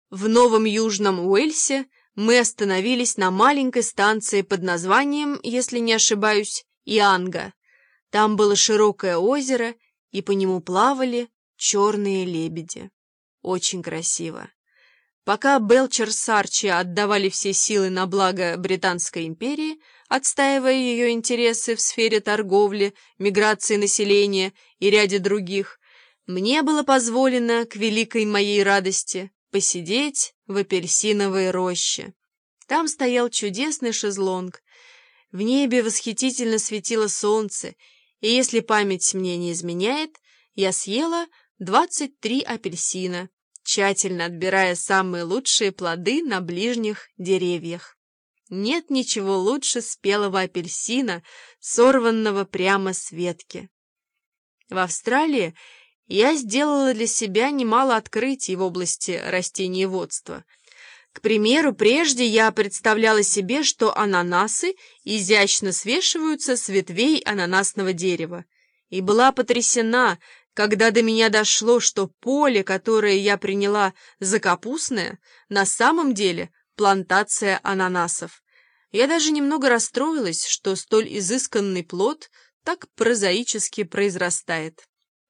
В Новом Южном Уэльсе мы остановились на маленькой станции под названием, если не ошибаюсь, Ианга. Там было широкое озеро, и по нему плавали черные лебеди. Очень красиво. Пока Белчер с Арчи отдавали все силы на благо Британской империи, отстаивая ее интересы в сфере торговли, миграции населения и ряде других, мне было позволено, к великой моей радости, посидеть в апельсиновой роще. Там стоял чудесный шезлонг. В небе восхитительно светило солнце, и если память мне не изменяет, я съела 23 апельсина, тщательно отбирая самые лучшие плоды на ближних деревьях. Нет ничего лучше спелого апельсина, сорванного прямо с ветки. В Австралии я сделала для себя немало открытий в области растениеводства. К примеру, прежде я представляла себе, что ананасы изящно свешиваются с ветвей ананасного дерева, и была потрясена, когда до меня дошло, что поле, которое я приняла за капустное, на самом деле плантация ананасов. Я даже немного расстроилась, что столь изысканный плод так прозаически произрастает.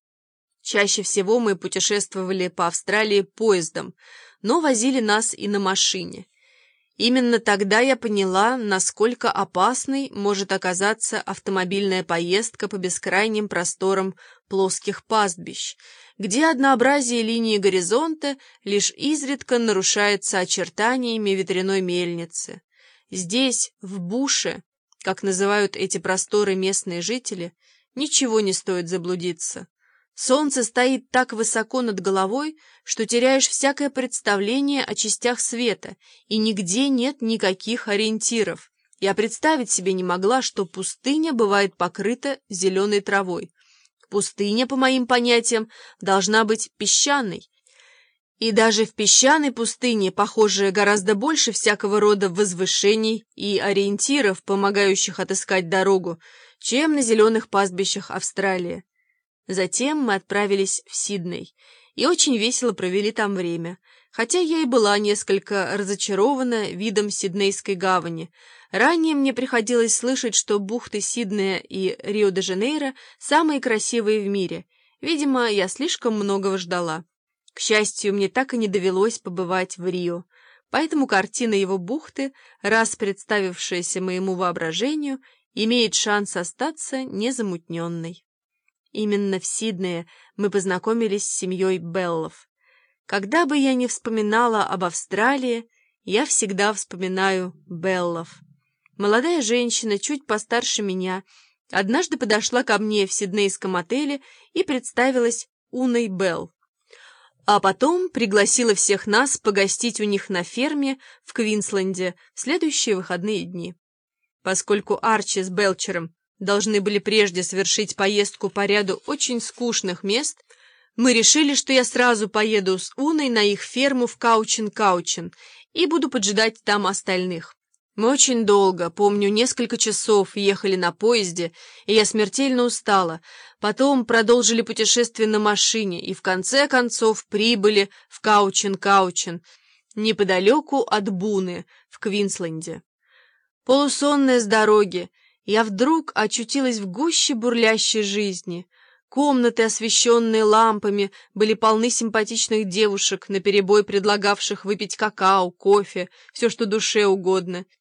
Чаще всего мы путешествовали по Австралии поездом, но возили нас и на машине. Именно тогда я поняла, насколько опасной может оказаться автомобильная поездка по бескрайним просторам плоских пастбищ, где однообразие линии горизонта лишь изредка нарушается очертаниями ветряной мельницы. Здесь, в буше, как называют эти просторы местные жители, ничего не стоит заблудиться. Солнце стоит так высоко над головой, что теряешь всякое представление о частях света, и нигде нет никаких ориентиров. Я представить себе не могла, что пустыня бывает покрыта зеленой травой. Пустыня, по моим понятиям, должна быть песчаной. И даже в песчаной пустыне, похоже, гораздо больше всякого рода возвышений и ориентиров, помогающих отыскать дорогу, чем на зеленых пастбищах Австралии. Затем мы отправились в Сидней и очень весело провели там время, хотя я и была несколько разочарована видом Сиднейской гавани. Ранее мне приходилось слышать, что бухты Сиднея и Рио-де-Жанейро самые красивые в мире. Видимо, я слишком многого ждала. К счастью, мне так и не довелось побывать в Рио, поэтому картина его бухты, раз представившаяся моему воображению, имеет шанс остаться незамутненной. Именно в Сиднее мы познакомились с семьей Беллов. Когда бы я ни вспоминала об Австралии, я всегда вспоминаю Беллов. Молодая женщина, чуть постарше меня, однажды подошла ко мне в сиднейском отеле и представилась Уной Белл, а потом пригласила всех нас погостить у них на ферме в Квинсленде в следующие выходные дни. Поскольку Арчи с Белчером должны были прежде совершить поездку по ряду очень скучных мест, мы решили, что я сразу поеду с Уной на их ферму в Каучин-Каучин и буду поджидать там остальных. Мы очень долго, помню, несколько часов ехали на поезде, и я смертельно устала. Потом продолжили путешествие на машине и в конце концов прибыли в Каучин-Каучин, неподалеку от Буны, в Квинсленде. Полусонная с дороги, я вдруг очутилась в гуще бурлящей жизни. Комнаты, освещенные лампами, были полны симпатичных девушек, наперебой предлагавших выпить какао, кофе, все, что душе угодно.